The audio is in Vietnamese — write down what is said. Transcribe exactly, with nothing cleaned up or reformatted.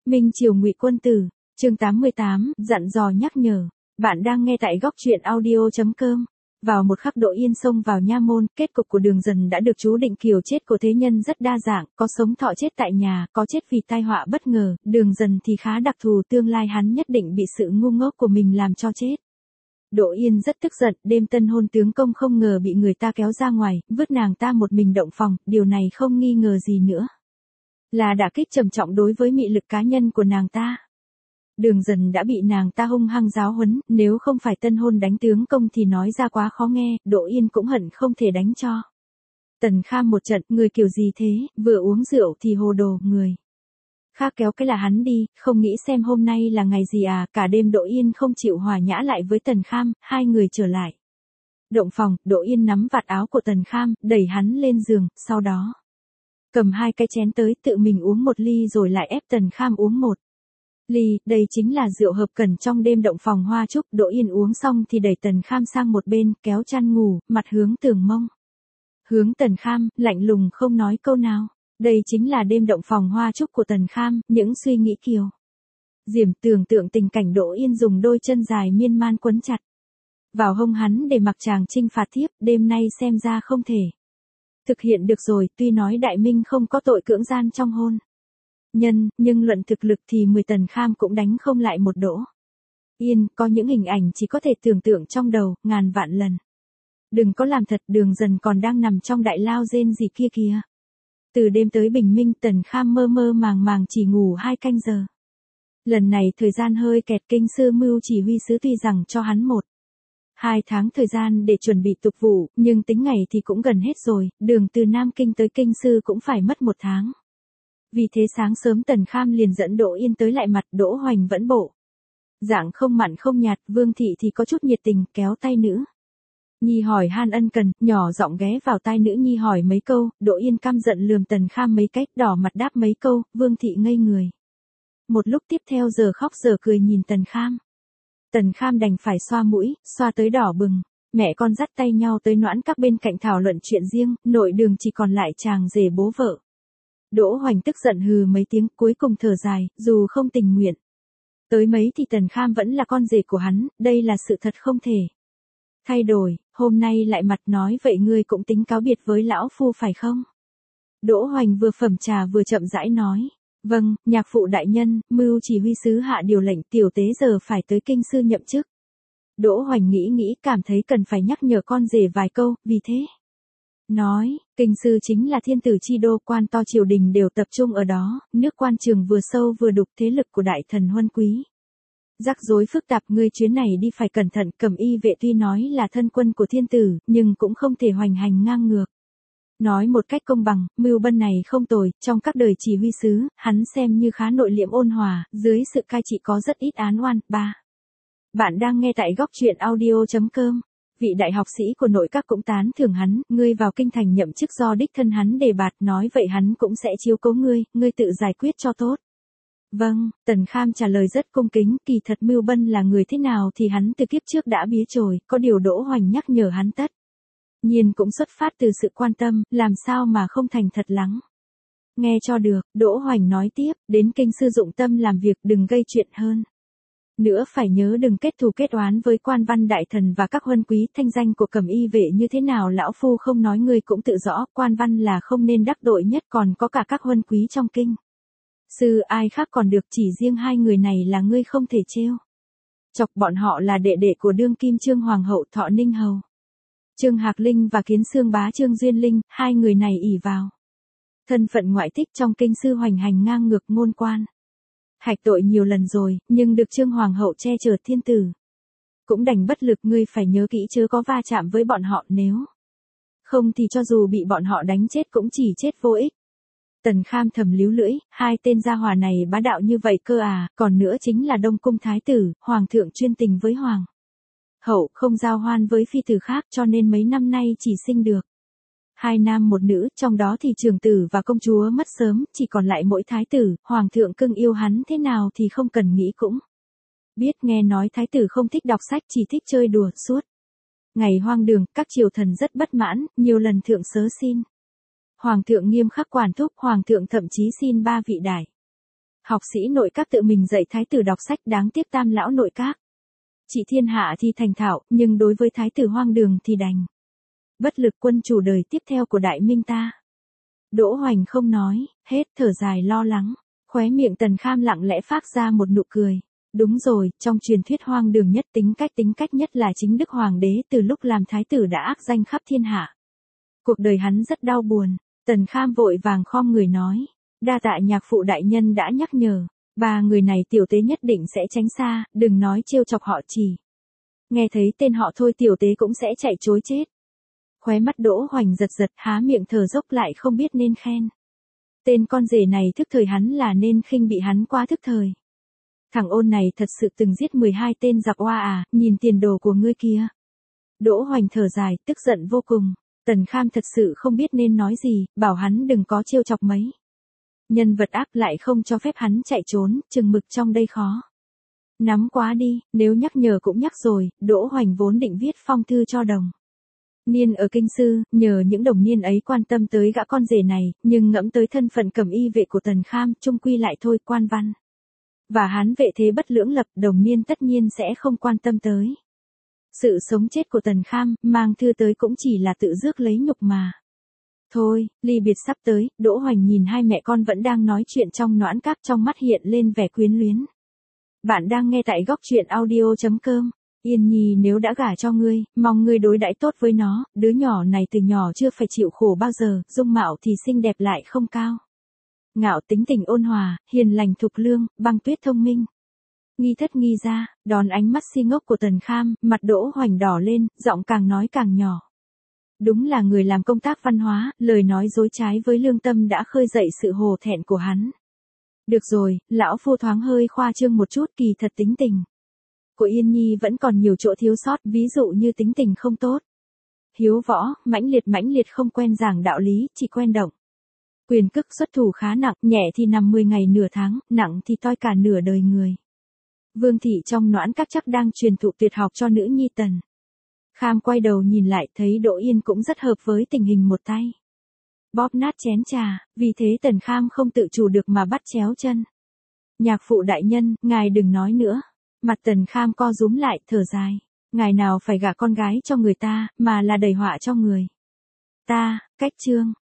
Minh Triều Ngụy Quân Tử, chương tám mươi tám, dặn dò nhắc nhở. Bạn đang nghe tại góc truyện audio chấm com. Vào một khắc Đỗ Yên xông vào nha môn, kết cục của Đường Dần đã được chú định. Kiểu chết của thế nhân rất đa dạng, có sống thọ chết tại nhà, có chết vì tai họa bất ngờ, Đường Dần thì khá đặc thù, tương lai hắn nhất định bị sự ngu ngốc của mình làm cho chết. Đỗ Yên rất tức giận, đêm tân hôn tướng công không ngờ bị người ta kéo ra ngoài, vứt nàng ta một mình động phòng, điều này không nghi ngờ gì nữa là đả kích trầm trọng đối với mị lực cá nhân của nàng ta. Đường Dần đã bị nàng ta hung hăng giáo huấn, nếu không phải tân hôn đánh tướng công thì nói ra quá khó nghe, Đỗ Yên cũng hận không thể đánh cho Tần Kham một trận, người kiểu gì thế, vừa uống rượu thì hồ đồ, người khác kéo cái là hắn đi, không nghĩ xem hôm nay là ngày gì à, cả đêm Đỗ Yên không chịu hòa nhã lại với Tần Kham, hai người trở lại động phòng, Đỗ Yên nắm vạt áo của Tần Kham, đẩy hắn lên giường, sau đó cầm hai cái chén tới, tự mình uống một ly rồi lại ép Tần Kham uống một ly, đây chính là rượu hợp cần trong đêm động phòng hoa trúc. Đỗ Yên uống xong thì đẩy Tần Kham sang một bên, kéo chăn ngủ, mặt hướng tường mông. Hướng Tần Kham, lạnh lùng không nói câu nào. Đây chính là đêm động phòng hoa trúc của Tần Kham, những suy nghĩ kiều diễm tưởng tượng tình cảnh Đỗ Yên dùng đôi chân dài miên man quấn chặt vào hông hắn để mặc chàng chinh phạt thiếp, đêm nay xem ra không thể thực hiện được rồi. Tuy nói Đại Minh không có tội cưỡng gian trong hôn nhân, nhưng luận thực lực thì mười Tần Kham cũng đánh không lại một Đỗ Yên, có những hình ảnh chỉ có thể tưởng tượng trong đầu, ngàn vạn lần. Đừng có làm thật, Đường Dần còn đang nằm trong đại lao rên gì kia kìa. Từ đêm tới bình minh, Tần Kham mơ mơ màng màng chỉ ngủ hai canh giờ. Lần này thời gian hơi kẹt, kinh sư Mưu chỉ huy sứ tuy rằng cho hắn một hai tháng thời gian để chuẩn bị tục vụ, nhưng tính ngày thì cũng gần hết rồi, đường từ Nam Kinh tới kinh sư cũng phải mất một tháng. Vì thế sáng sớm Tần Kham liền dẫn Đỗ Yên tới lại mặt. Đỗ Hoành vẫn bộ dạng không mặn không nhạt, Vương Thị thì có chút nhiệt tình, kéo tay nữ nhi hỏi han ân cần, nhỏ giọng ghé vào tai nữ nhi hỏi mấy câu. Đỗ Yên căm giận lườm Tần Kham mấy cách, đỏ mặt đáp mấy câu, Vương Thị ngây người một lúc, tiếp theo giờ khóc giờ cười nhìn Tần Kham. Tần Kham đành phải xoa mũi, xoa tới đỏ bừng. Mẹ con dắt tay nhau tới noãn các bên cạnh thảo luận chuyện riêng, nội đường chỉ còn lại chàng rể bố vợ. Đỗ Hoành tức giận hừ mấy tiếng, cuối cùng thở dài, dù không tình nguyện tới mấy thì Tần Kham vẫn là con rể của hắn, đây là sự thật không thể thay đổi. Hôm nay lại mặt nói vậy ngươi cũng tính cáo biệt với lão phu phải không? Đỗ Hoành vừa phẩm trà vừa chậm rãi nói. Vâng, nhạc phụ đại nhân, Mưu chỉ huy sứ hạ điều lệnh, tiểu tế giờ phải tới kinh sư nhậm chức. Đỗ Hoành nghĩ nghĩ, cảm thấy cần phải nhắc nhở con rể vài câu, vì thế nói, kinh sư chính là thiên tử chi đô, quan to triều đình đều tập trung ở đó, nước quan trường vừa sâu vừa đục, thế lực của đại thần huân quý rắc rối phức tạp, ngươi chuyến này đi phải cẩn thận. Cẩm y vệ tuy nói là thân quân của thiên tử, nhưng cũng không thể hoành hành ngang ngược. Nói một cách công bằng, Mưu Bân này không tồi, trong các đời chỉ huy sứ, hắn xem như khá nội liễm ôn hòa, dưới sự cai trị có rất ít án oan. ba. Bạn đang nghe tại góc truyện audio chấm com. Vị đại học sĩ của nội các cũng tán thưởng hắn, ngươi vào kinh thành nhậm chức do đích thân hắn đề bạt, nói vậy hắn cũng sẽ chiếu cố ngươi, ngươi tự giải quyết cho tốt. Vâng, Tần Kham trả lời rất cung kính, kỳ thật Mưu Bân là người thế nào thì hắn từ kiếp trước đã biết rồi, có điều Đỗ Hoành nhắc nhở hắn tất nhiên cũng xuất phát từ sự quan tâm, làm sao mà không thành thật lắng nghe cho được. Đỗ Hoành nói tiếp, đến kinh sư dụng tâm làm việc, đừng gây chuyện hơn nữa, phải nhớ đừng kết thù kết oán với quan văn đại thần và các huân quý. Thanh danh của Cẩm y vệ như thế nào lão phu không nói, ngươi cũng tự rõ, quan văn là không nên đắc tội nhất, còn có cả các huân quý trong kinh sư, ai khác còn được, chỉ riêng hai người này là ngươi không thể trêu chọc, bọn họ là đệ đệ của đương kim Trương Hoàng hậu Thọ Ninh hầu Trương Hạc Linh và Kiến Xương bá Trương Duyên Linh, hai người này ỷ vào thân phận ngoại thích trong kinh sư hoành hành ngang ngược, ngôn quan hạch tội nhiều lần rồi, nhưng được Trương Hoàng hậu che chở, thiên tử cũng đành bất lực. Ngươi phải nhớ kỹ chớ có va chạm với bọn họ, nếu không thì cho dù bị bọn họ đánh chết cũng chỉ chết vô ích. Tần Kham thầm líu lưỡi, hai tên gia hỏa này bá đạo như vậy cơ à, còn nữa chính là Đông cung thái tử, hoàng thượng chuyên tình với hoàng hậu, không giao hoan với phi tử khác, cho nên mấy năm nay chỉ sinh được hai nam một nữ, trong đó thì trưởng tử và công chúa mất sớm, chỉ còn lại mỗi thái tử. Hoàng thượng cưng yêu hắn thế nào thì không cần nghĩ cũng biết. Nghe nói thái tử không thích đọc sách, chỉ thích chơi đùa suốt ngày hoang đường, các triều thần rất bất mãn, nhiều lần thượng sớ xin hoàng thượng nghiêm khắc quản thúc. Hoàng thượng thậm chí xin ba vị đại Học sĩ nội các tự mình dạy thái tử đọc sách, đáng tiếc tam lão nội các. Trị thiên hạ thì thành thạo, nhưng đối với thái tử hoang đường thì đành. Bất lực quân chủ đời tiếp theo của Đại Minh ta. Đỗ Hoành không nói, hết thở dài lo lắng. Khóe miệng Tần Kham lặng lẽ phát ra một nụ cười. Đúng rồi, trong truyền thuyết hoang đường nhất tính cách tính cách nhất là chính Đức Hoàng đế từ lúc làm thái tử đã ác danh khắp thiên hạ. Cuộc đời hắn rất đau buồn. Tần Kham vội vàng khom người nói. Đa tạ nhạc phụ đại nhân đã nhắc nhở. Ba người này tiểu tế nhất định sẽ tránh xa, đừng nói trêu chọc họ Chỉ. Nghe thấy tên họ thôi tiểu tế cũng sẽ chạy trối chết. Khóe mắt Đỗ Hoành giật giật, há miệng thở dốc lại không biết nên khen. Tên con rể này thức thời hắn là nên khinh, bị hắn quá thức thời. Thằng ôn này thật sự từng giết mười hai tên giặc oa à, nhìn tiền đồ của ngươi kia. Đỗ Hoành thở dài, tức giận vô cùng. Tần Kham thật sự không biết nên nói gì, bảo hắn đừng có trêu chọc mấy. Nhân vật ác lại không cho phép hắn chạy trốn, chừng mực trong đây khó. Nắm quá đi, nếu nhắc nhở cũng nhắc rồi, Đỗ Hoành vốn định viết phong thư cho đồng niên ở kinh sư, nhờ những đồng niên ấy quan tâm tới gã con rể này, nhưng ngẫm tới thân phận cẩm y vệ của Tần Kham, chung quy lại thôi quan văn. Và hán vệ thế bất lưỡng lập, đồng niên tất nhiên sẽ không quan tâm tới. Sự sống chết của Tần Kham, mang thư tới cũng chỉ là tự rước lấy nhục mà. Thôi, ly biệt sắp tới, Đỗ Hoành nhìn hai mẹ con vẫn đang nói chuyện trong noãn các, trong mắt hiện lên vẻ quyến luyến. Bạn đang nghe tại góc truyện audio chấm com. Yên Nhi nếu đã gả cho ngươi, mong ngươi đối đãi tốt với nó, đứa nhỏ này từ nhỏ chưa phải chịu khổ bao giờ, dung mạo thì xinh đẹp lại không cao. Ngạo tính tình ôn hòa, hiền lành thục lương, Băng Tuyết thông minh. Nghi thất nghi ra, đón ánh mắt si ngốc của Tần Kham, mặt Đỗ Hoành đỏ lên, giọng càng nói càng nhỏ. Đúng là người làm công tác văn hóa, lời nói dối trái với lương tâm đã khơi dậy sự hổ thẹn của hắn. Được rồi, lão phu thoáng hơi khoa trương một chút, kỳ thật tính tình của Yên Nhi vẫn còn nhiều chỗ thiếu sót, ví dụ như tính tình không tốt. Hiếu võ, mãnh liệt mãnh liệt không quen giảng đạo lý, chỉ quen động. Quyền cước xuất thủ khá nặng, nhẹ thì nằm mười ngày nửa tháng, nặng thì toi cả nửa đời người. Vương thị trong noãn các chắc đang truyền thụ tuyệt học cho nữ nhi Tần Kham quay đầu nhìn lại, thấy Đỗ Yên cũng rất hợp với tình hình một tay bóp nát chén trà, vì thế Tần Kham không tự chủ được mà bắt chéo chân. Nhạc phụ đại nhân, ngài đừng nói nữa. Mặt Tần Kham co rúm lại, thở dài. Ngài nào phải gả con gái cho người ta, mà là đầy họa cho người ta. Cách chương